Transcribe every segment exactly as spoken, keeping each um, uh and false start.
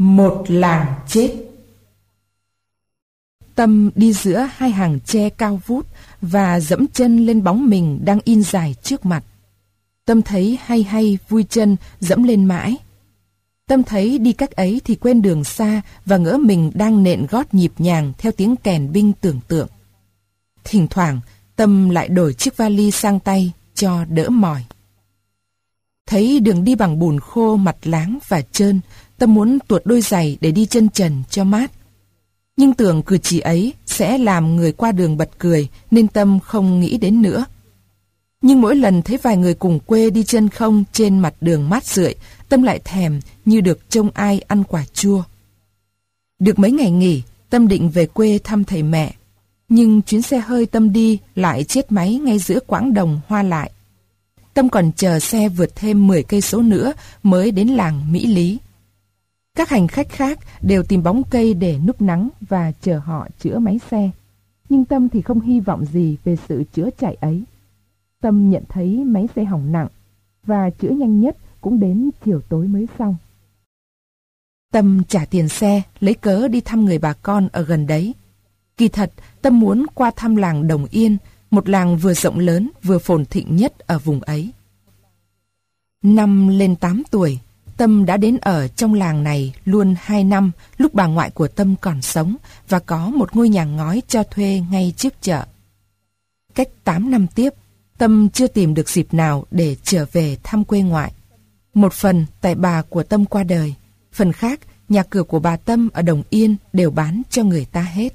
Một làng chết. Tâm đi giữa hai hàng tre cao vút và dẫm chân lên bóng mình đang in dài trước mặt. Tâm thấy hay hay vui chân dẫm lên mãi. Tâm thấy đi cách ấy thì quên đường xa và ngỡ mình đang nện gót nhịp nhàng theo tiếng kèn binh tưởng tượng. Thỉnh thoảng Tâm lại đổi chiếc vali sang tay cho đỡ mỏi. Thấy đường đi bằng bùn khô mặt láng và trơn, Tâm muốn tuột đôi giày để đi chân trần cho mát. Nhưng tưởng cử chỉ ấy sẽ làm người qua đường bật cười nên Tâm không nghĩ đến nữa. Nhưng mỗi lần thấy vài người cùng quê đi chân không trên mặt đường mát rượi, Tâm lại thèm như được trông ai ăn quả chua. Được mấy ngày nghỉ, Tâm định về quê thăm thầy mẹ. Nhưng chuyến xe hơi Tâm đi lại chết máy ngay giữa quãng đồng hoa lại. Tâm còn chờ xe vượt thêm mười cây số nữa mới đến làng Mỹ Lý. Các hành khách khác đều tìm bóng cây để núp nắng và chờ họ chữa máy xe. Nhưng Tâm thì không hy vọng gì về sự chữa chạy ấy. Tâm nhận thấy máy xe hỏng nặng và chữa nhanh nhất cũng đến chiều tối mới xong. Tâm trả tiền xe, lấy cớ đi thăm người bà con ở gần đấy. Kỳ thật, Tâm muốn qua thăm làng Đồng Yên, một làng vừa rộng lớn vừa phồn thịnh nhất ở vùng ấy. Năm lên tám tuổi, Tâm đã đến ở trong làng này luôn hai năm lúc bà ngoại của Tâm còn sống và có một ngôi nhà ngói cho thuê ngay trước chợ. Cách tám năm tiếp, Tâm chưa tìm được dịp nào để trở về thăm quê ngoại. Một phần tại bà của Tâm qua đời, phần khác nhà cửa của bà Tâm ở Đồng Yên đều bán cho người ta hết.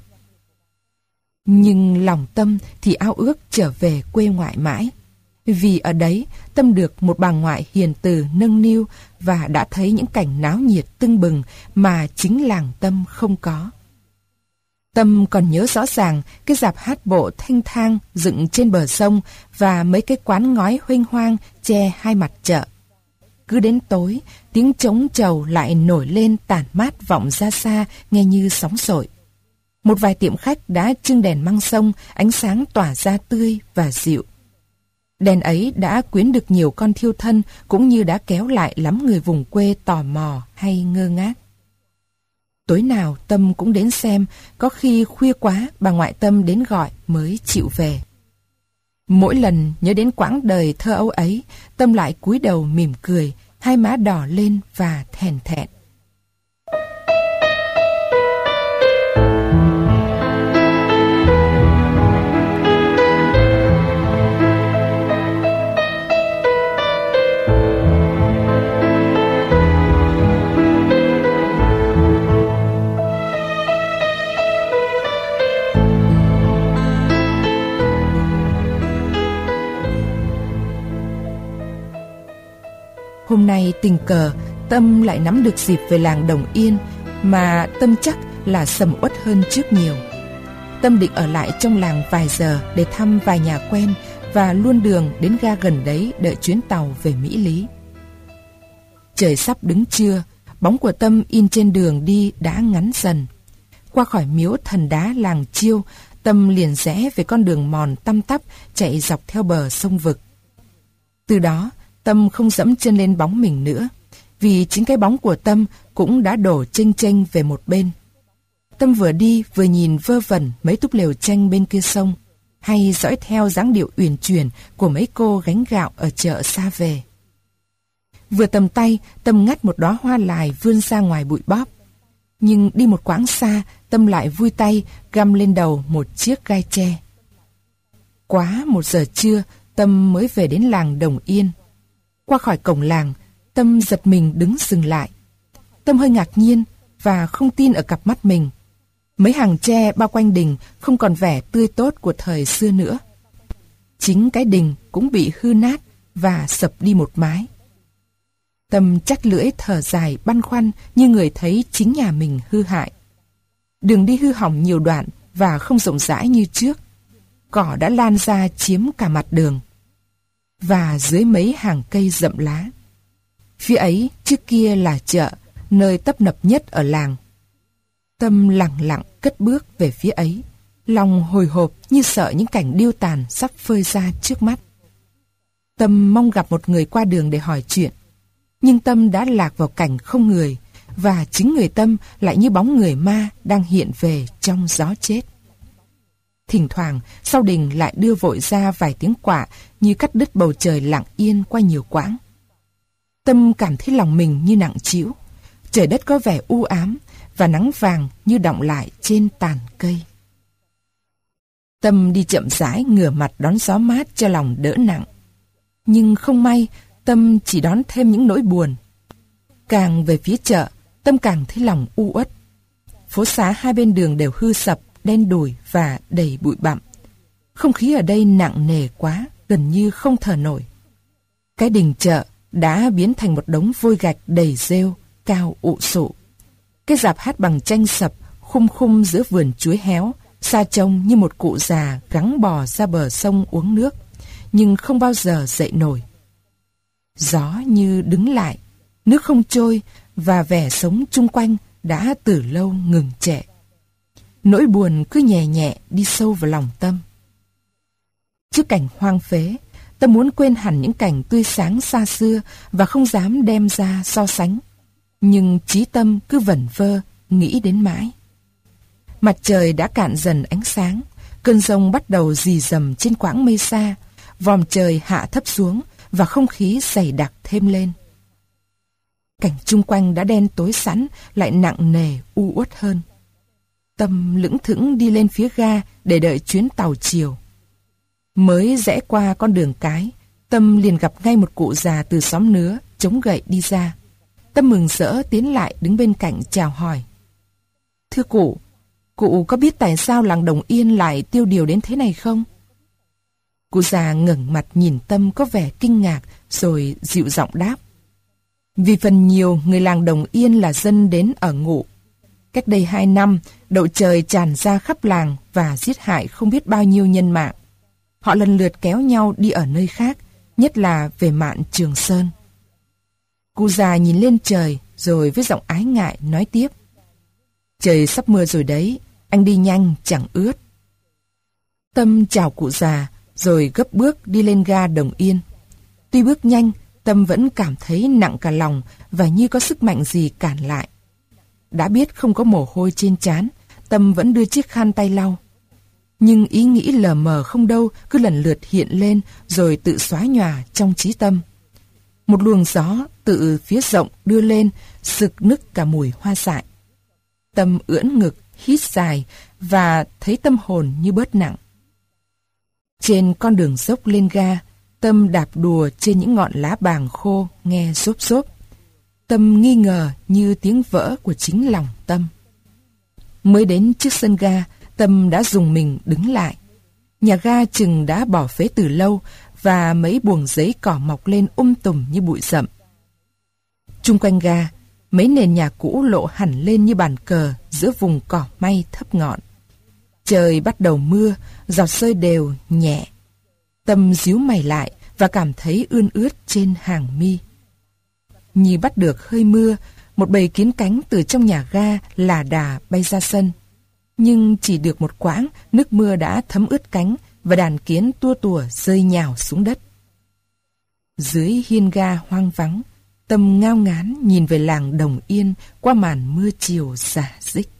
Nhưng lòng Tâm thì ao ước trở về quê ngoại mãi. Vì ở đấy Tâm được một bà ngoại hiền từ nâng niu và đã thấy những cảnh náo nhiệt tưng bừng mà chính làng Tâm không có. Tâm còn nhớ rõ ràng cái rạp hát bộ thanh thang dựng trên bờ sông và mấy cái quán ngói huênh hoang che hai mặt chợ. Cứ đến tối, tiếng trống trầu lại nổi lên tản mát vọng ra xa nghe như sóng sội. Một vài tiệm khách đã trưng đèn măng sông, ánh sáng tỏa ra tươi và dịu. Đèn ấy đã quyến được nhiều con thiêu thân cũng như đã kéo lại lắm người vùng quê tò mò hay ngơ ngác. Tối nào Tâm cũng đến xem, có khi khuya quá bà ngoại Tâm đến gọi mới chịu về. Mỗi lần nhớ đến quãng đời thơ ấu ấy, Tâm lại cúi đầu mỉm cười, hai má đỏ lên và thèn thẹn. Hôm nay tình cờ Tâm lại nắm được dịp về làng Đồng Yên mà Tâm chắc là sầm uất hơn trước nhiều. Tâm định ở lại trong làng vài giờ để thăm vài nhà quen và luôn đường đến ga gần đấy đợi chuyến tàu về Mỹ Lý. Trời sắp đứng trưa, bóng của Tâm in trên đường đi đã ngắn dần. Qua khỏi miếu thần đá làng Chiêu, Tâm liền rẽ về con đường mòn tăm tắp chạy dọc theo bờ sông vực. Từ đó Tâm không dẫm chân lên bóng mình nữa, vì chính cái bóng của Tâm cũng đã đổ chênh chênh về một bên. Tâm vừa đi vừa nhìn vơ vẩn mấy túp lều tranh bên kia sông, hay dõi theo dáng điệu uyển chuyển của mấy cô gánh gạo ở chợ xa về. Vừa tầm tay, Tâm ngắt một đóa hoa lài vươn ra ngoài bụi bóp. Nhưng đi một quãng xa, Tâm lại vui tay găm lên đầu một chiếc gai tre. Quá một giờ trưa, Tâm mới về đến làng Đồng Yên. Qua khỏi cổng làng, Tâm giật mình đứng dừng lại. Tâm hơi ngạc nhiên và không tin ở cặp mắt mình. Mấy hàng tre bao quanh đình không còn vẻ tươi tốt của thời xưa nữa. Chính cái đình cũng bị hư nát và sập đi một mái. Tâm chắc lưỡi thở dài băn khoăn như người thấy chính nhà mình hư hại. Đường đi hư hỏng nhiều đoạn và không rộng rãi như trước. Cỏ đã lan ra chiếm cả mặt đường. Và dưới mấy hàng cây rậm lá. Phía ấy trước kia là chợ, nơi tấp nập nhất ở làng. Tâm lặng lặng cất bước về phía ấy, lòng hồi hộp như sợ những cảnh điêu tàn sắp phơi ra trước mắt. Tâm mong gặp một người qua đường để hỏi chuyện, nhưng Tâm đã lạc vào cảnh không người, và chính người Tâm lại như bóng người ma đang hiện về trong gió chết. Thỉnh thoảng, sau đình lại đưa vội ra vài tiếng quạ như cắt đứt bầu trời lặng yên qua nhiều quãng. Tâm cảm thấy lòng mình như nặng trĩu, trời đất có vẻ u ám và nắng vàng như đọng lại trên tàn cây. Tâm đi chậm rãi ngửa mặt đón gió mát cho lòng đỡ nặng. Nhưng không may, Tâm chỉ đón thêm những nỗi buồn. Càng về phía chợ, Tâm càng thấy lòng u uất. Phố xá hai bên đường đều hư sập, đen đủi và đầy bụi bặm. Không khí ở đây nặng nề quá, gần như không thở nổi. Cái đình chợ đã biến thành một đống vôi gạch đầy rêu, cao ụ sụ. Cái rạp hát bằng tranh sập, khum khum giữa vườn chuối héo, xa trông như một cụ già gắng bò ra bờ sông uống nước, nhưng không bao giờ dậy nổi. Gió như đứng lại, nước không trôi và vẻ sống chung quanh đã từ lâu ngừng trệ. Nỗi buồn cứ nhẹ nhẹ đi sâu vào lòng Tâm. Trước cảnh hoang phế, Tâm muốn quên hẳn những cảnh tươi sáng xa xưa và không dám đem ra so sánh. Nhưng trí tâm cứ vẩn vơ, nghĩ đến mãi. Mặt trời đã cạn dần ánh sáng, cơn giông bắt đầu rì rầm trên quãng mây xa, vòm trời hạ thấp xuống và không khí dày đặc thêm lên. Cảnh chung quanh đã đen tối sẵn, lại nặng nề, u uất hơn. Tâm lững thững đi lên phía ga để đợi chuyến tàu chiều. Mới rẽ qua con đường cái, Tâm liền gặp ngay một cụ già từ xóm Nứa, chống gậy đi ra. Tâm mừng rỡ tiến lại đứng bên cạnh chào hỏi. Thưa cụ, cụ có biết tại sao làng Đồng Yên lại tiêu điều đến thế này không? Cụ già ngẩng mặt nhìn Tâm có vẻ kinh ngạc rồi dịu giọng đáp. Vì phần nhiều người làng Đồng Yên là dân đến ở ngụ. Cách đây hai năm, đậu trời tràn ra khắp làng và giết hại không biết bao nhiêu nhân mạng. Họ lần lượt kéo nhau đi ở nơi khác, nhất là về mạn Trường Sơn. Cụ già nhìn lên trời rồi với giọng ái ngại nói tiếp. Trời sắp mưa rồi đấy, anh đi nhanh chẳng ướt. Tâm chào cụ già rồi gấp bước đi lên ga Đồng Yên. Tuy bước nhanh, Tâm vẫn cảm thấy nặng cả lòng và như có sức mạnh gì cản lại. Đã biết không có mồ hôi trên trán, Tâm vẫn đưa chiếc khăn tay lau. Nhưng ý nghĩ lờ mờ không đâu cứ lần lượt hiện lên rồi tự xóa nhòa trong trí Tâm. Một luồng gió tự phía rộng đưa lên, sực nức cả mùi hoa dại. Tâm ưỡn ngực, hít dài và thấy tâm hồn như bớt nặng. Trên con đường dốc lên ga, Tâm đạp đùa trên những ngọn lá bàng khô nghe xốp xốp. Tâm nghi ngờ như tiếng vỡ của chính lòng Tâm. Mới đến trước sân ga, Tâm đã dùng mình đứng lại. Nhà ga chừng đã bỏ phế từ lâu và mấy buồng giấy cỏ mọc lên um tùm như bụi rậm. Chung quanh ga, mấy nền nhà cũ lộ hẳn lên như bàn cờ giữa vùng cỏ may thấp ngọn. Trời bắt đầu mưa, giọt rơi đều, nhẹ. Tâm díu mày lại và cảm thấy ươn ướt trên hàng mi. Như bắt được hơi mưa, một bầy kiến cánh từ trong nhà ga lả đà bay ra sân. Nhưng chỉ được một quãng, nước mưa đã thấm ướt cánh và đàn kiến tua tủa rơi nhào xuống đất. Dưới hiên ga hoang vắng, Tâm ngao ngán nhìn về làng Đồng Yên qua màn mưa chiều rả rích.